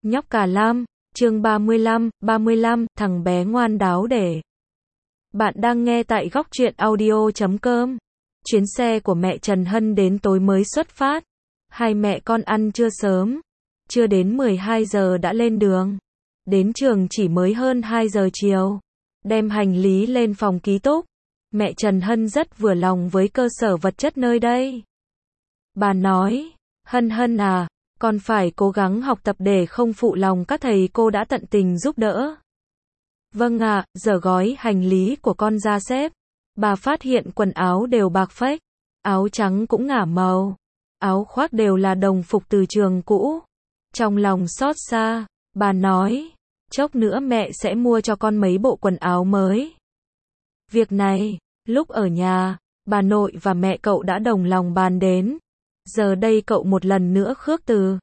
Nhóc Cả Lam, chương 35, thằng bé ngoan đáo để. Bạn đang nghe tại góc truyện audio.com. Chuyến xe của mẹ Trần Hân đến tối mới xuất phát. Hai mẹ con ăn trưa sớm. Chưa đến 12 giờ đã lên đường. Đến trường chỉ mới hơn 2 giờ chiều. Đem hành lý lên phòng ký túc. Mẹ Trần Hân rất vừa lòng với cơ sở vật chất nơi đây. Bà nói, Hân à, con phải cố gắng học tập để không phụ lòng các thầy cô đã tận tình giúp đỡ. Vâng ạ, giờ gói hành lý của con ra xếp. Bà phát hiện quần áo đều bạc phách, áo trắng cũng ngả màu, áo khoác đều là đồng phục từ trường cũ. Trong lòng xót xa, bà nói, chốc nữa mẹ sẽ mua cho con mấy bộ quần áo mới. Việc này, lúc ở nhà, bà nội và mẹ cậu đã đồng lòng bàn đến. Giờ đây cậu một lần nữa khước từ.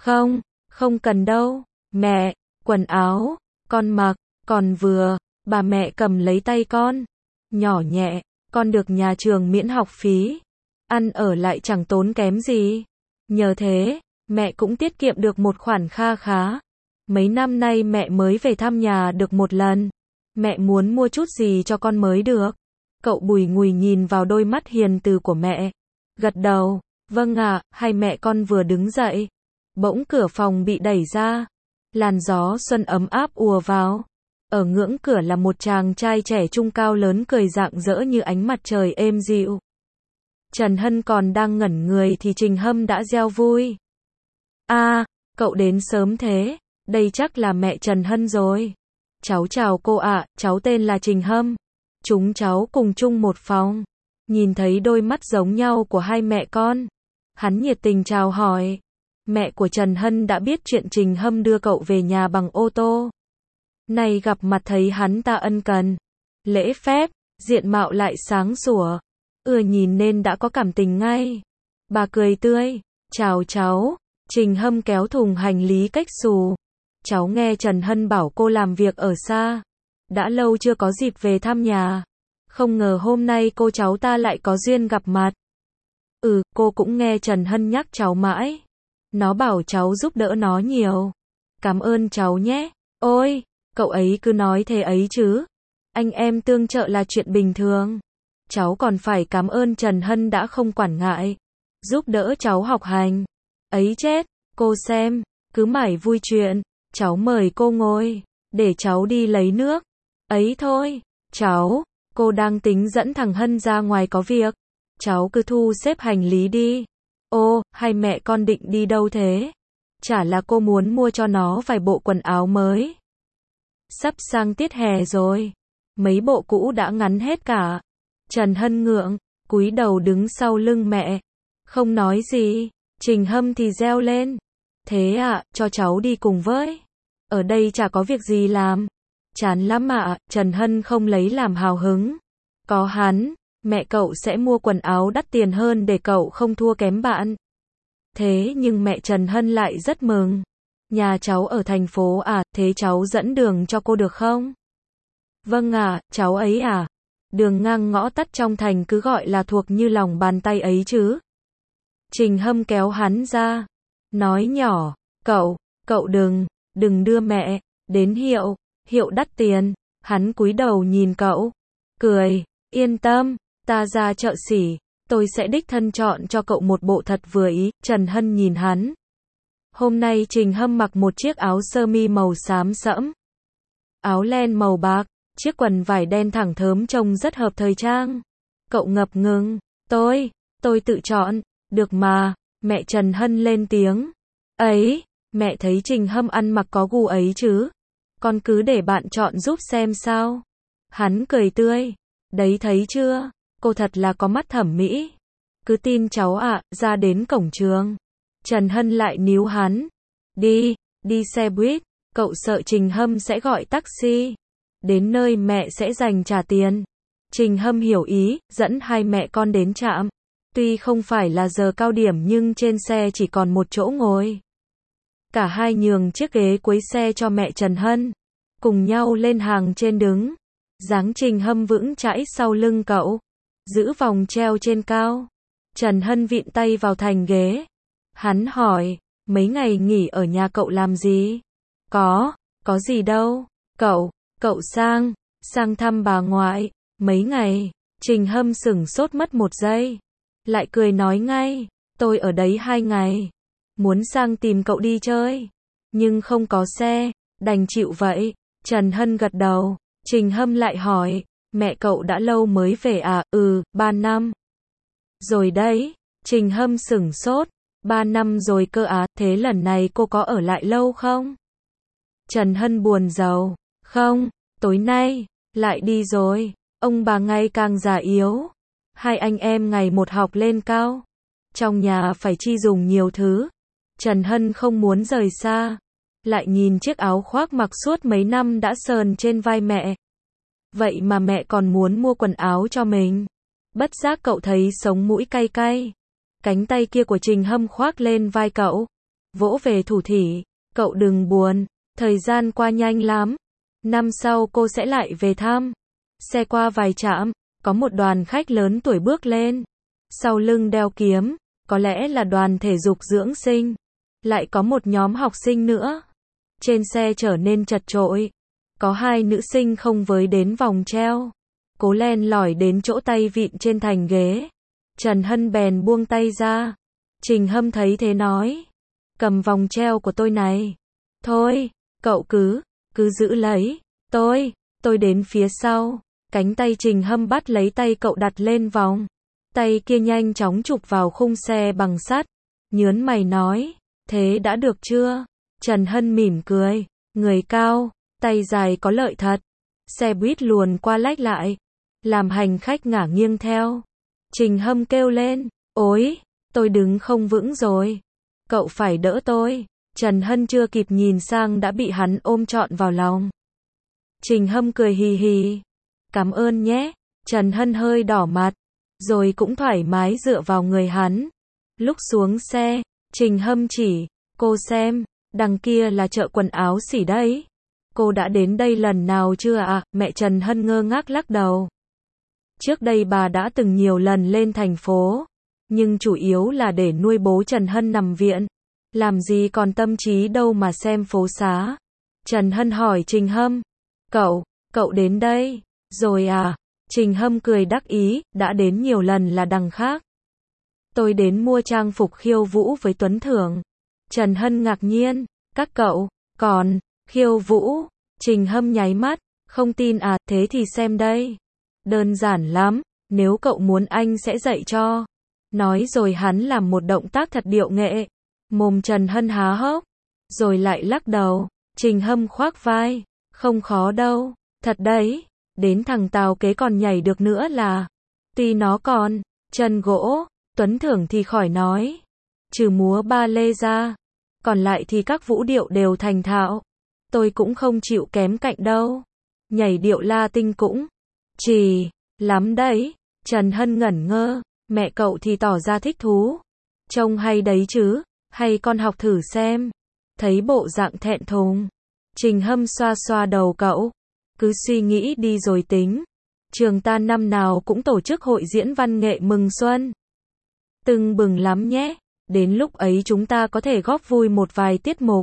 Không cần đâu, mẹ, quần áo, con mặc, còn vừa, bà mẹ cầm lấy tay con. Nhỏ nhẹ, con được nhà trường miễn học phí. Ăn ở lại chẳng tốn kém gì. Nhờ thế, mẹ cũng tiết kiệm được một khoản kha khá. Mấy năm nay mẹ mới về thăm nhà được một lần. Mẹ muốn mua chút gì cho con mới được. Cậu bùi ngùi nhìn vào đôi mắt hiền từ của mẹ. Gật đầu, vâng ạ, hai mẹ con vừa đứng dậy. Bỗng cửa phòng bị đẩy ra. Làn gió xuân ấm áp ùa vào. Ở ngưỡng cửa là một chàng trai trẻ trung cao lớn cười rạng rỡ như ánh mặt trời êm dịu. Trần Hân còn đang ngẩn người thì Trình Hâm đã reo vui. À, cậu đến sớm thế, đây chắc là mẹ Trần Hân rồi. Cháu chào cô ạ, cháu tên là Trình Hâm. Chúng cháu cùng chung một phòng. Nhìn thấy đôi mắt giống nhau của hai mẹ con, hắn nhiệt tình chào hỏi. Mẹ của Trần Hân đã biết chuyện Trình Hâm đưa cậu về nhà bằng ô tô. Này gặp mặt thấy hắn ta ân cần, lễ phép, diện mạo lại sáng sủa, nhìn nên đã có cảm tình ngay. Bà cười tươi, chào cháu. Trình Hâm kéo thùng hành lý cách xù. Cháu nghe Trần Hân bảo cô làm việc ở xa, đã lâu chưa có dịp về thăm nhà. Không ngờ hôm nay cô cháu ta lại có duyên gặp mặt. Cô cũng nghe Trần Hân nhắc cháu mãi. Nó bảo cháu giúp đỡ nó nhiều. Cảm ơn cháu nhé. Ôi, cậu ấy cứ nói thế ấy chứ. Anh em tương trợ là chuyện bình thường. Cháu còn phải cảm ơn Trần Hân đã không quản ngại, giúp đỡ cháu học hành. Ấy chết, cô xem, cứ mải vui chuyện. Cháu mời cô ngồi, để cháu đi lấy nước. Ấy thôi, cháu, cô đang tính dẫn thằng Hân ra ngoài có việc. Cháu cứ thu xếp hành lý đi. Ô, hai mẹ con định đi đâu thế? Chả là cô muốn mua cho nó vài bộ quần áo mới. Sắp sang tiết hè rồi. Mấy bộ cũ đã ngắn hết cả. Trần Hân ngượng, cúi đầu đứng sau lưng mẹ. Không nói gì. Trình Hâm thì reo lên. Thế ạ, cho cháu đi cùng với. Ở đây chả có việc gì làm. Chán lắm ạ, Trần Hân không lấy làm hào hứng. Có hắn, mẹ cậu sẽ mua quần áo đắt tiền hơn để cậu không thua kém bạn. Thế nhưng mẹ Trần Hân lại rất mừng. Nhà cháu ở thành phố à, thế cháu dẫn đường cho cô được không? Vâng ạ, cháu ấy à. Đường ngang ngõ tắt trong thành cứ gọi là thuộc như lòng bàn tay ấy chứ. Trình Hâm kéo hắn ra. Nói nhỏ, cậu đừng đưa mẹ đến hiệu đắt tiền. Hắn cúi đầu nhìn cậu, cười, yên tâm, ta ra chợ xỉ, tôi sẽ đích thân chọn cho cậu một bộ thật vừa ý. Trần Hân nhìn hắn. Hôm nay Trình Hâm mặc một chiếc áo sơ mi màu xám sẫm, áo len màu bạc, chiếc quần vải đen thẳng thớm trông rất hợp thời trang. Cậu ngập ngừng, tôi tự chọn, được mà, mẹ Trần Hân lên tiếng. Ấy, mẹ thấy Trình Hâm ăn mặc có gu ấy chứ. Con cứ để bạn chọn giúp xem sao. Hắn cười tươi. Đấy thấy chưa, cô thật là có mắt thẩm mỹ. Cứ tin cháu ạ, ra đến cổng trường. Trần Hân lại níu hắn. Đi xe buýt, cậu sợ Trình Hâm sẽ gọi taxi. Đến nơi mẹ sẽ dành trả tiền. Trình Hâm hiểu ý, dẫn hai mẹ con đến trạm. Tuy không phải là giờ cao điểm nhưng trên xe chỉ còn một chỗ ngồi. Cả hai nhường chiếc ghế cuối xe cho mẹ Trần Hân. Cùng nhau lên hàng trên đứng. Dáng Trình Hâm vững chãi sau lưng cậu. Giữ vòng treo trên cao. Trần Hân vịn tay vào thành ghế. Hắn hỏi, mấy ngày nghỉ ở nhà cậu làm gì? Có gì đâu. Cậu sang thăm bà ngoại, mấy ngày. Trình Hâm sửng sốt mất một giây. Lại cười nói ngay, tôi ở đấy 2 ngày. Muốn sang tìm cậu đi chơi. Nhưng không có xe, đành chịu vậy. Trần Hân gật đầu. Trình Hâm lại hỏi, mẹ cậu đã lâu mới về à? 3 năm. Rồi đấy. Trình Hâm sửng sốt. 3 năm rồi cơ á, thế lần này cô có ở lại lâu không? Trần Hân buồn rầu. Không, tối nay, lại đi rồi. Ông bà ngày càng già yếu. 2 anh em ngày một học lên cao. Trong nhà phải chi dùng nhiều thứ. Trần Hân không muốn rời xa. Lại nhìn chiếc áo khoác mặc suốt mấy năm đã sờn trên vai mẹ. Vậy mà mẹ còn muốn mua quần áo cho mình. Bất giác cậu thấy sống mũi cay cay. Cánh tay kia của Trình Hâm khoác lên vai cậu. Vỗ về thủ thỉ. Cậu đừng buồn. Thời gian qua nhanh lắm. Năm sau cô sẽ lại về thăm. Xe qua vài trạm. Có một đoàn khách lớn tuổi bước lên. Sau lưng đeo kiếm. Có lẽ là đoàn thể dục dưỡng sinh. Lại có một nhóm học sinh nữa. Trên xe trở nên chật chội. Có 2 nữ sinh không với đến vòng treo. Cố len lỏi đến chỗ tay vịn trên thành ghế. Trần Hân bèn buông tay ra. Trình Hâm thấy thế nói. Cầm vòng treo của tôi này. Thôi, cậu cứ giữ lấy. Tôi đến phía sau. Cánh tay Trình Hâm bắt lấy tay cậu đặt lên vòng. Tay kia nhanh chóng chụp vào khung xe bằng sắt. Nhớn mày nói. Thế đã được chưa? Trần Hân mỉm cười. Người cao, tay dài có lợi thật. Xe buýt luồn qua lách lại. Làm hành khách ngả nghiêng theo. Trình Hâm kêu lên. Ôi, tôi đứng không vững rồi. Cậu phải đỡ tôi. Trần Hân chưa kịp nhìn sang đã bị hắn ôm trọn vào lòng. Trình Hâm cười hì hì. Cảm ơn nhé. Trần Hân hơi đỏ mặt. Rồi cũng thoải mái dựa vào người hắn. Lúc xuống xe, Trình Hâm chỉ. Cô xem, đằng kia là chợ quần áo xỉ đấy. Cô đã đến đây lần nào chưa ạ? Mẹ Trần Hân ngơ ngác lắc đầu. Trước đây bà đã từng nhiều lần lên thành phố. Nhưng chủ yếu là để nuôi bố Trần Hân nằm viện. Làm gì còn tâm trí đâu mà xem phố xá. Trần Hân hỏi Trình Hâm. Cậu đến đây, rồi à? Trình Hâm cười đắc ý, đã đến nhiều lần là đằng khác. Tôi đến mua trang phục khiêu vũ với Tuấn Thưởng. Trần Hân ngạc nhiên, các cậu, còn, khiêu vũ? Trình Hâm nháy mắt, không tin à, thế thì xem đây. Đơn giản lắm, nếu cậu muốn anh sẽ dạy cho. Nói rồi hắn làm một động tác thật điệu nghệ. Mồm Trần Hân há hốc, rồi lại lắc đầu. Trình Hâm khoác vai, không khó đâu, thật đấy, đến thằng Tào Kế còn nhảy được nữa là. Tuy nó còn chân gỗ, Tuấn Thưởng thì khỏi nói. Trừ múa ba lê ra, còn lại thì các vũ điệu đều thành thạo. Tôi cũng không chịu kém cạnh đâu. Nhảy điệu Latin cũng chỉ lắm đấy. Trần Hân ngẩn ngơ, mẹ cậu thì tỏ ra thích thú. Trông hay đấy chứ, hay con học thử xem. Thấy bộ dạng thẹn thùng. Trình Hâm xoa xoa đầu cậu. Cứ suy nghĩ đi rồi tính. Trường ta năm nào cũng tổ chức hội diễn văn nghệ mừng xuân. Tưng bừng lắm nhé. Đến lúc ấy chúng ta có thể góp vui một vài tiết mục.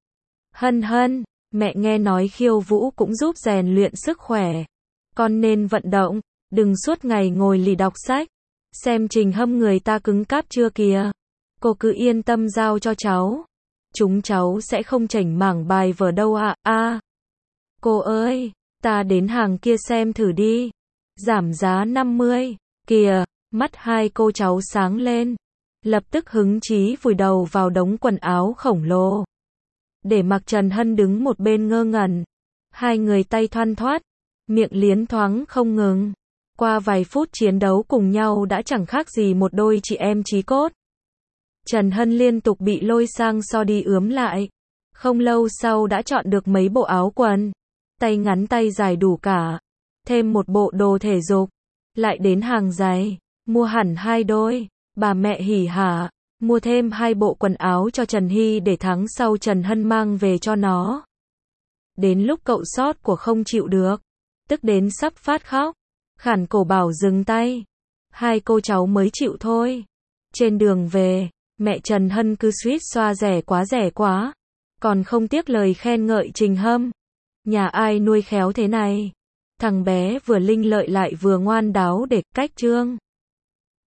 Hân, mẹ nghe nói khiêu vũ cũng giúp rèn luyện sức khỏe. Con nên vận động, đừng suốt ngày ngồi lì đọc sách. Xem Trình Hâm người ta cứng cáp chưa kìa. Cô cứ yên tâm giao cho cháu. Chúng cháu sẽ không chảnh mảng bài vở đâu ạ. Cô ơi, ta đến hàng kia xem thử đi. Giảm giá 50. Kìa, mắt hai cô cháu sáng lên. Lập tức hứng chí vùi đầu vào đống quần áo khổng lồ. Để mặc Trần Hân đứng một bên ngơ ngẩn. Hai người tay thoăn thoắt, miệng liến thoáng không ngừng. Qua vài phút chiến đấu cùng nhau đã chẳng khác gì một đôi chị em chí cốt. Trần Hân liên tục bị lôi sang so đi ướm lại. Không lâu sau đã chọn được mấy bộ áo quần. Tay ngắn tay dài đủ cả. Thêm một bộ đồ thể dục. Lại đến hàng giày. Mua hẳn 2 đôi. Bà mẹ hỉ hả. Mua thêm 2 bộ quần áo cho Trần Hy để tháng sau Trần Hân mang về cho nó. Đến lúc cậu sót của không chịu được. Tức đến sắp phát khóc. Khản cổ bảo dừng tay. 2 cô cháu mới chịu thôi. Trên đường về, mẹ Trần Hân cứ suýt xoa rẻ quá. còn không tiếc lời khen ngợi Trình Hâm. Nhà ai nuôi khéo thế này? Thằng bé vừa linh lợi lại vừa ngoan đáo để cách Trương